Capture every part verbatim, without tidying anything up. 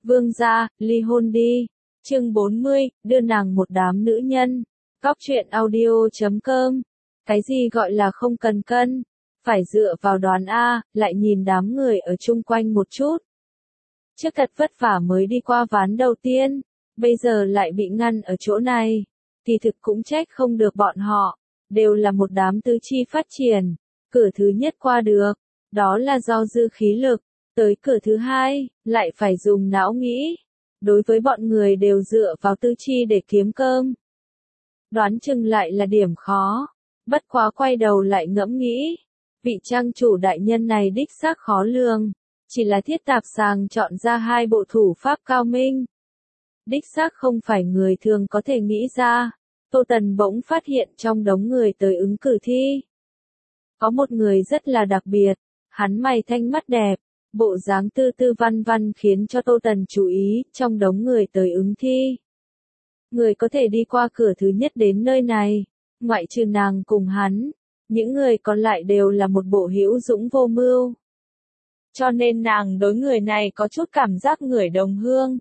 Vương gia, ly hôn đi. Chương bốn mươi, đưa nàng một đám nữ nhân. Góc truyện audio chấm com. Cái gì gọi là không cần cân? Phải dựa vào đoán A, lại nhìn đám người ở chung quanh một chút. Trước thật vất vả mới đi qua ván đầu tiên, bây giờ lại bị ngăn ở chỗ này. Thì thực cũng trách không được bọn họ, đều là một đám tứ chi phát triển. Cửa thứ nhất qua được, đó là do dư khí lực. Tới cửa thứ hai, lại phải dùng não nghĩ. Đối với bọn người đều dựa vào tư chi để kiếm cơm. Đoán chừng lại là điểm khó. Bất quá quay đầu lại ngẫm nghĩ. Vị trang chủ đại nhân này đích xác khó lường. Chỉ là thiết tạp sàng chọn ra hai bộ thủ pháp cao minh. Đích xác không phải người thường có thể nghĩ ra. Tô Tần bỗng phát hiện trong đống người tới ứng cử thi. Có một người rất là đặc biệt. Hắn mày thanh mắt đẹp. Bộ dáng tư tư văn văn khiến cho Tô Tần chú ý trong đống người tới ứng thi. Người có thể đi qua cửa thứ nhất đến nơi này, ngoại trừ nàng cùng hắn, những người còn lại đều là một bộ hữu dũng vô mưu. Cho nên nàng đối người này có chút cảm giác người đồng hương.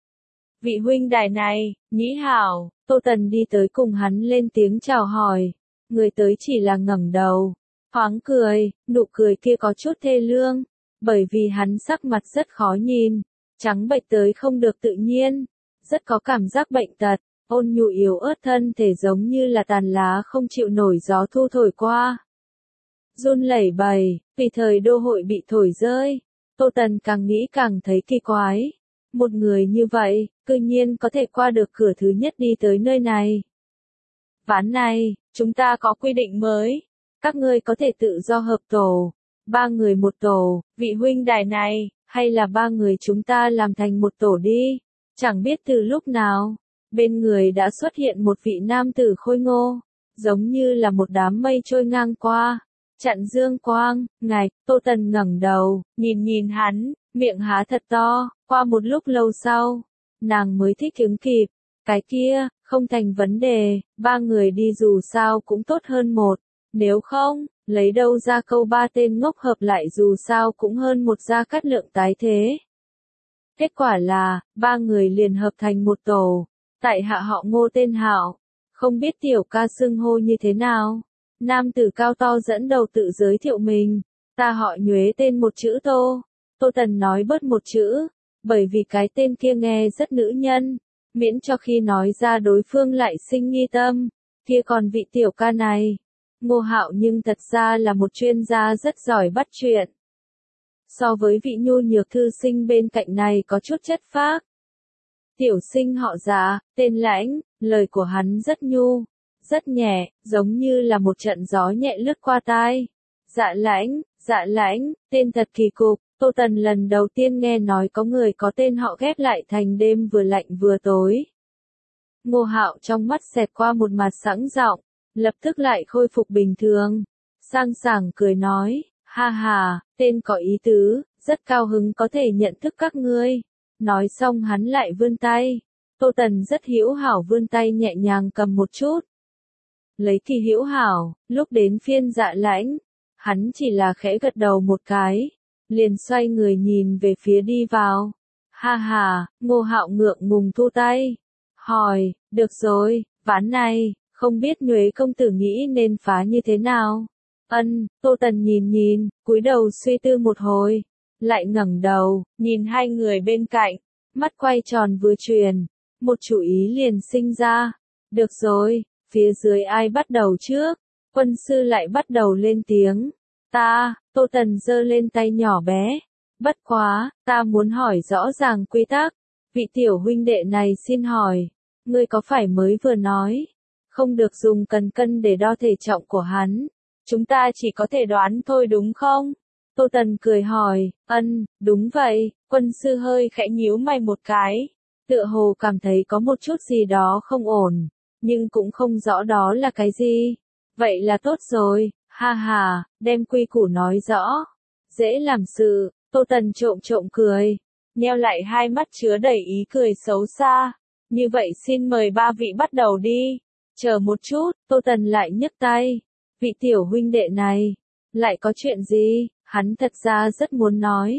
Vị huynh đài này, nhĩ hảo, Tô Tần đi tới cùng hắn lên tiếng chào hỏi. Người tới chỉ là ngẩng đầu, thoáng cười, nụ cười kia có chút thê lương. Bởi vì hắn sắc mặt rất khó nhìn, trắng bệch tới không được tự nhiên, rất có cảm giác bệnh tật, ôn nhu yếu ớt thân thể giống như là tàn lá không chịu nổi gió thu thổi qua. Run lẩy bẩy, vì thời đô hội bị thổi rơi, Tô Tần càng nghĩ càng thấy kỳ quái. Một người như vậy, cư nhiên có thể qua được cửa thứ nhất đi tới nơi này. Ván này, chúng ta có quy định mới, các ngươi có thể tự do hợp tổ. Ba người một tổ, vị huynh đài này, hay là ba người chúng ta làm thành một tổ đi. Chẳng biết từ lúc nào, bên người đã xuất hiện một vị nam tử khôi ngô, giống như là một đám mây trôi ngang qua, chặn dương quang, ngạch, Tô Tần ngẩng đầu, nhìn nhìn hắn, miệng há thật to, qua một lúc lâu sau, nàng mới thích ứng kịp, cái kia, không thành vấn đề, ba người đi dù sao cũng tốt hơn một, nếu không, lấy đâu ra câu ba tên ngốc hợp lại dù sao cũng hơn một gia cát lượng tái thế. Kết quả là, ba người liền hợp thành một tổ, tại hạ họ Ngô tên Hạo, không biết tiểu ca xưng hô như thế nào. Nam tử cao to dẫn đầu tự giới thiệu mình, ta họ Nhuế tên một chữ Tô. Tô Tần nói bớt một chữ, bởi vì cái tên kia nghe rất nữ nhân, miễn cho khi nói ra đối phương lại sinh nghi tâm, kia còn vị tiểu ca này. Ngô Hạo nhưng thật ra là một chuyên gia rất giỏi bắt chuyện. So với vị nhu nhược thư sinh bên cạnh này có chút chất phác. Tiểu sinh họ Dạ, tên Lãnh, lời của hắn rất nhu, rất nhẹ, giống như là một trận gió nhẹ lướt qua tai. Dạ Lãnh, Dạ Lãnh, tên thật kỳ cục, Tô Tần lần đầu tiên nghe nói có người có tên họ ghép lại thành đêm vừa lạnh vừa tối. Ngô Hạo trong mắt xẹt qua một mặt sẵn giọng. Lập tức lại khôi phục bình thường, sang sảng cười nói, ha ha, tên có ý tứ, rất cao hứng có thể nhận thức các ngươi. Nói xong hắn lại vươn tay, Tô Tần rất hữu hảo vươn tay nhẹ nhàng cầm một chút. Lấy kỳ hữu hảo, lúc đến phiên Dạ Lãnh, hắn chỉ là khẽ gật đầu một cái, liền xoay người nhìn về phía đi vào. Ha ha, Ngô Hạo ngượng ngùng thu tay, hỏi, được rồi, ván này. Không biết Nhuế công tử nghĩ nên phá như thế nào? Ân, Tô Tần nhìn nhìn, cúi đầu suy tư một hồi, lại ngẩng đầu, nhìn hai người bên cạnh, mắt quay tròn vừa chuyển, một chủ ý liền sinh ra. Được rồi, phía dưới ai bắt đầu trước? Quân sư lại bắt đầu lên tiếng. Ta, Tô Tần giơ lên tay nhỏ bé. Bất quá, ta muốn hỏi rõ ràng quy tắc. Vị tiểu huynh đệ này xin hỏi, ngươi có phải mới vừa nói? Không được dùng cần cân để đo thể trọng của hắn. Chúng ta chỉ có thể đoán thôi đúng không? Tô Tần cười hỏi, ân, đúng vậy, quân sư hơi khẽ nhíu mày một cái. Tựa hồ cảm thấy có một chút gì đó không ổn, nhưng cũng không rõ đó là cái gì. Vậy là tốt rồi, ha ha, đem quy củ nói rõ. Dễ làm sự, Tô Tần trộm trộm cười, nheo lại hai mắt chứa đầy ý cười xấu xa. Như vậy xin mời ba vị bắt đầu đi. Chờ một chút, Tô Tần lại nhấc tay. Vị tiểu huynh đệ này, lại có chuyện gì? Hắn thật ra rất muốn nói,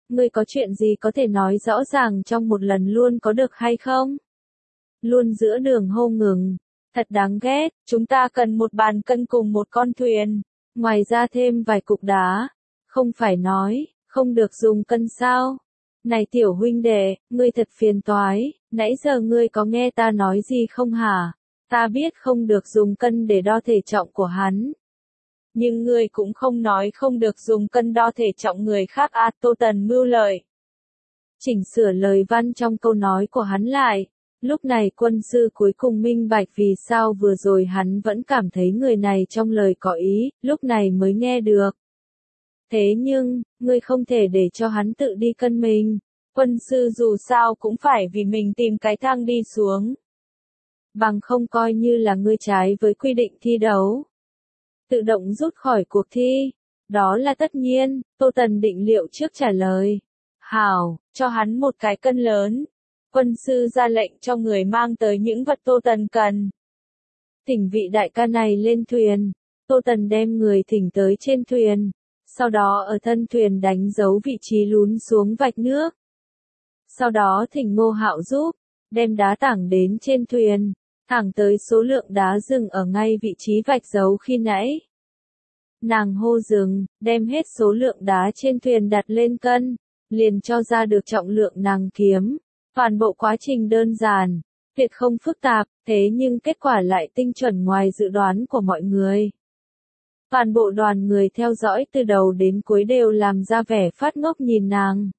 ngươi có chuyện gì có thể nói rõ ràng trong một lần luôn có được hay không? Luôn giữa đường hô ngừng. Thật đáng ghét, chúng ta cần một bàn cân cùng một con thuyền. Ngoài ra thêm vài cục đá. Không phải nói, không được dùng cân sao? Này tiểu huynh đệ, ngươi thật phiền toái, nãy giờ ngươi có nghe ta nói gì không hả? Ta biết không được dùng cân để đo thể trọng của hắn. Nhưng ngươi cũng không nói không được dùng cân đo thể trọng người khác à, Tô Tần mưu lợi. Chỉnh sửa lời văn trong câu nói của hắn lại. Lúc này quân sư cuối cùng minh bạch vì sao vừa rồi hắn vẫn cảm thấy người này trong lời có ý, lúc này mới nghe được. Thế nhưng, ngươi không thể để cho hắn tự đi cân mình. Quân sư dù sao cũng phải vì mình tìm cái thang đi xuống. Bằng không coi như là ngươi trái với quy định thi đấu. Tự động rút khỏi cuộc thi. Đó là tất nhiên, Tô Tần định liệu trước trả lời. Hảo, cho hắn một cái cân lớn. Quân sư ra lệnh cho người mang tới những vật Tô Tần cần. Thỉnh vị đại ca này lên thuyền. Tô Tần đem người thỉnh tới trên thuyền. Sau đó ở thân thuyền đánh dấu vị trí lún xuống vạch nước. Sau đó thỉnh Ngô Hạo giúp, đem đá tảng đến trên thuyền, thẳng tới số lượng đá dừng ở ngay vị trí vạch dấu khi nãy. Nàng hô dừng, đem hết số lượng đá trên thuyền đặt lên cân, liền cho ra được trọng lượng nàng kiếm. Toàn bộ quá trình đơn giản, tuyệt không phức tạp, thế nhưng kết quả lại tinh chuẩn ngoài dự đoán của mọi người. Toàn bộ đoàn người theo dõi từ đầu đến cuối đều làm ra vẻ phát ngốc nhìn nàng.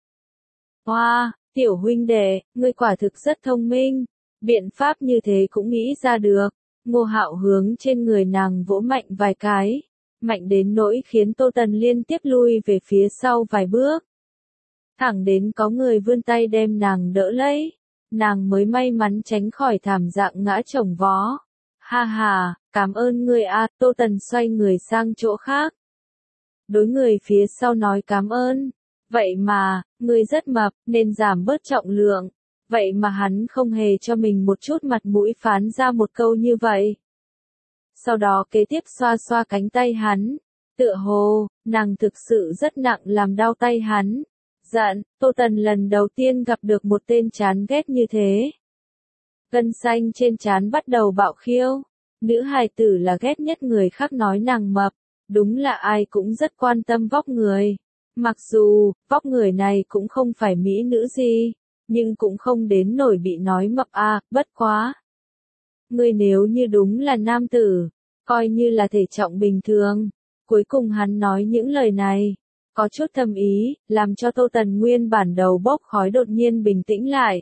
Hoa, wow, tiểu huynh đệ, ngươi quả thực rất thông minh, biện pháp như thế cũng nghĩ ra được. Ngô Hạo hướng trên người nàng vỗ mạnh vài cái, mạnh đến nỗi khiến Tô Tần liên tiếp lui về phía sau vài bước. Thẳng đến có người vươn tay đem nàng đỡ lấy, nàng mới may mắn tránh khỏi thảm dạng ngã chồng vó. Ha ha, cảm ơn ngươi a, Tô Tần xoay người sang chỗ khác. Đối người phía sau nói cảm ơn. Vậy mà, ngươi rất mập, nên giảm bớt trọng lượng. Vậy mà hắn không hề cho mình một chút mặt mũi phán ra một câu như vậy. Sau đó kế tiếp xoa xoa cánh tay hắn. Tựa hồ, nàng thực sự rất nặng làm đau tay hắn. Giận, Tô Tần lần đầu tiên gặp được một tên chán ghét như thế. Gân xanh trên trán bắt đầu bạo khiêu. Nữ hài tử là ghét nhất người khác nói nàng mập. Đúng là ai cũng rất quan tâm vóc người. Mặc dù, vóc người này cũng không phải mỹ nữ gì, nhưng cũng không đến nổi bị nói mập à, bất quá. Ngươi nếu như đúng là nam tử, coi như là thể trọng bình thường. Cuối cùng hắn nói những lời này, có chút thâm ý, làm cho Tô Tần nguyên bản đầu bốc khói đột nhiên bình tĩnh lại.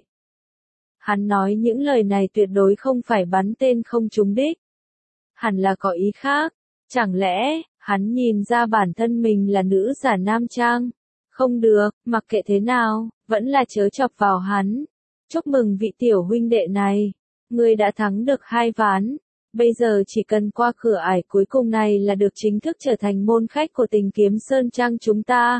Hắn nói những lời này tuyệt đối không phải bắn tên không trúng đích. Hẳn là có ý khác, chẳng lẽ, hắn nhìn ra bản thân mình là nữ giả nam trang. Không được, mặc kệ thế nào, vẫn là chớ chọc vào hắn. Chúc mừng vị tiểu huynh đệ này. Ngươi đã thắng được hai ván. Bây giờ chỉ cần qua cửa ải cuối cùng này là được chính thức trở thành môn khách của Tình Kiếm Sơn Trang chúng ta.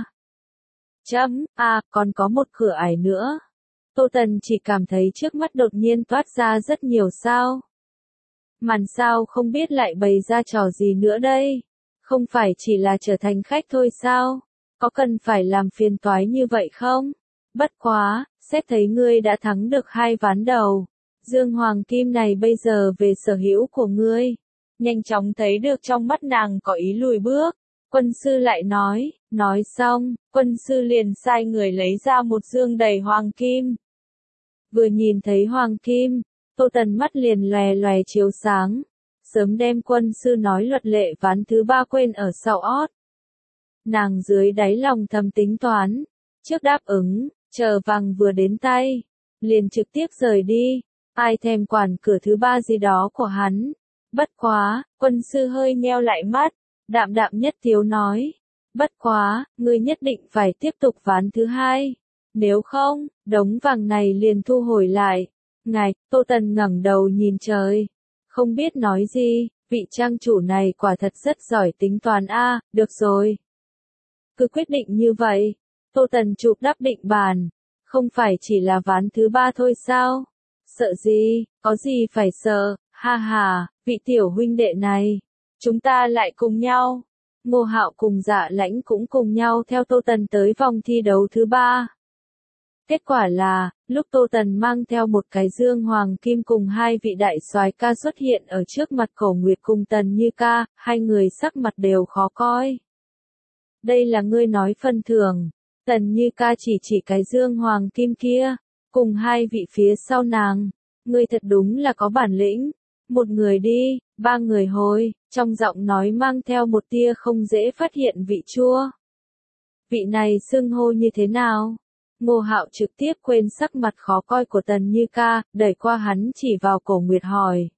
Chấm, à, còn có một cửa ải nữa. Tô Tần chỉ cảm thấy trước mắt đột nhiên toát ra rất nhiều sao. Màn sao không biết lại bày ra trò gì nữa đây. Không phải chỉ là trở thành khách thôi sao? Có cần phải làm phiền toái như vậy không? Bất quá, xét thấy ngươi đã thắng được hai ván đầu. Dương Hoàng Kim này bây giờ về sở hữu của ngươi. Nhanh chóng thấy được trong mắt nàng có ý lùi bước. Quân sư lại nói, nói xong, quân sư liền sai người lấy ra một dương đầy hoàng kim. Vừa nhìn thấy hoàng kim, Tô Tần mắt liền lòe lòe chiếu sáng. Sớm đem quân sư nói luật lệ ván thứ ba quên ở sau ót. Nàng dưới đáy lòng thầm tính toán. Trước đáp ứng, chờ vàng vừa đến tay. Liền trực tiếp rời đi. Ai thèm quản cửa thứ ba gì đó của hắn. Bất quá, quân sư hơi nheo lại mắt. Đạm đạm nhất thiếu nói. Bất quá, ngươi nhất định phải tiếp tục ván thứ hai. Nếu không, đống vàng này liền thu hồi lại. Ngài, Tô Tần ngẩng đầu nhìn trời. Không biết nói gì, vị trang chủ này quả thật rất giỏi tính toán a, à, được rồi. Cứ quyết định như vậy. Tô Tần chụp đắp định bàn. Không phải chỉ là ván thứ ba thôi sao? Sợ gì, có gì phải sợ, ha ha, vị tiểu huynh đệ này. Chúng ta lại cùng nhau. Ngô Hạo cùng Dạ Lãnh cũng cùng nhau theo Tô Tần tới vòng thi đấu thứ ba. Kết quả là, lúc Tô Tần mang theo một cái dương hoàng kim cùng hai vị đại soái ca xuất hiện ở trước mặt Cổ Nguyệt cùng Tần Như Ca, hai người sắc mặt đều khó coi. Đây là ngươi nói phân thưởng. Tần Như Ca chỉ chỉ cái dương hoàng kim kia, cùng hai vị phía sau nàng. Ngươi thật đúng là có bản lĩnh. Một người đi, ba người hồi, trong giọng nói mang theo một tia không dễ phát hiện vị chua. Vị này xưng hô như thế nào? Ngô Hạo trực tiếp quên sắc mặt khó coi của Tần Như Ca, đẩy qua hắn chỉ vào Cổ Nguyệt hỏi.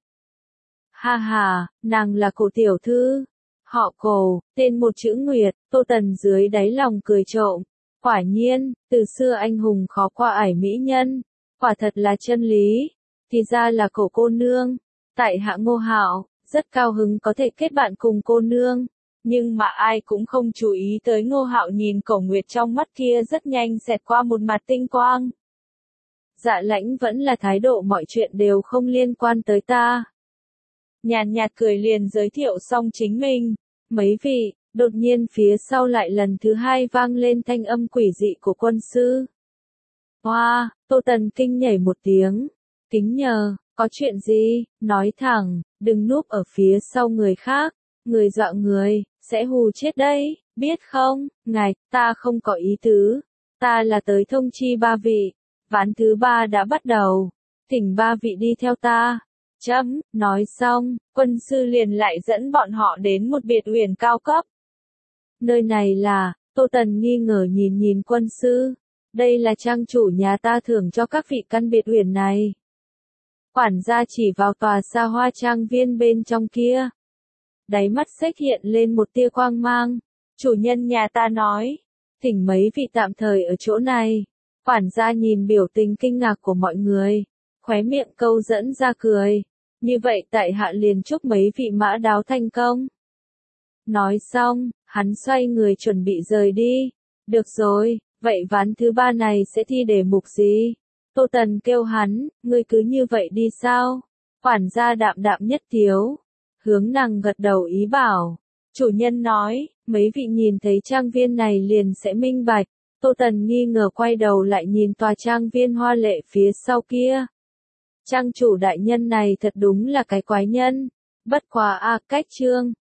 Ha ha, nàng là Cổ tiểu thư. Họ Cổ, tên một chữ Nguyệt, Tô Tần dưới đáy lòng cười trộm. Quả nhiên, từ xưa anh hùng khó qua ải mỹ nhân. Quả thật là chân lý. Thì ra là Cổ cô nương. Tại hạ Ngô Hạo, rất cao hứng có thể kết bạn cùng cô nương. Nhưng mà ai cũng không chú ý tới Ngô Hạo nhìn Cổ Nguyệt trong mắt kia rất nhanh xẹt qua một mặt tinh quang. Dạ Lãnh vẫn là thái độ mọi chuyện đều không liên quan tới ta. Nhàn nhạt cười liền giới thiệu xong chính mình. Mấy vị, đột nhiên phía sau lại lần thứ hai vang lên thanh âm quỷ dị của quân sư. Hoa, wow, Tô Tần kinh nhảy một tiếng. Kính nhờ, có chuyện gì, nói thẳng, đừng núp ở phía sau người khác. Người dọa người, sẽ hù chết đấy, biết không, ngài, ta không có ý tứ. Ta là tới thông chi ba vị. Ván thứ ba đã bắt đầu. Thỉnh ba vị đi theo ta. Chấm, nói xong, quân sư liền lại dẫn bọn họ đến một biệt uyển cao cấp. Nơi này là, Tô Tần nghi ngờ nhìn nhìn quân sư. Đây là trang chủ nhà ta thưởng cho các vị căn biệt uyển này. Quản gia chỉ vào tòa xa hoa trang viên bên trong kia. Đáy mắt xếch hiện lên một tia quang mang. Chủ nhân nhà ta nói, thỉnh mấy vị tạm thời ở chỗ này. Quản gia nhìn biểu tình kinh ngạc của mọi người, khóe miệng câu dẫn ra cười. Như vậy tại hạ liền chúc mấy vị mã đáo thành công. Nói xong, hắn xoay người chuẩn bị rời đi. Được rồi, vậy ván thứ ba này sẽ thi đề mục gì? Tô Tần kêu hắn, ngươi cứ như vậy đi sao? Quản gia đạm đạm nhất tiếu. Hướng nàng gật đầu ý bảo. Chủ nhân nói, mấy vị nhìn thấy trang viên này liền sẽ minh bạch. Tô Tần nghi ngờ quay đầu lại nhìn tòa trang viên hoa lệ phía sau kia. Trang chủ đại nhân này thật đúng là cái quái nhân. Bất quá a cách chương.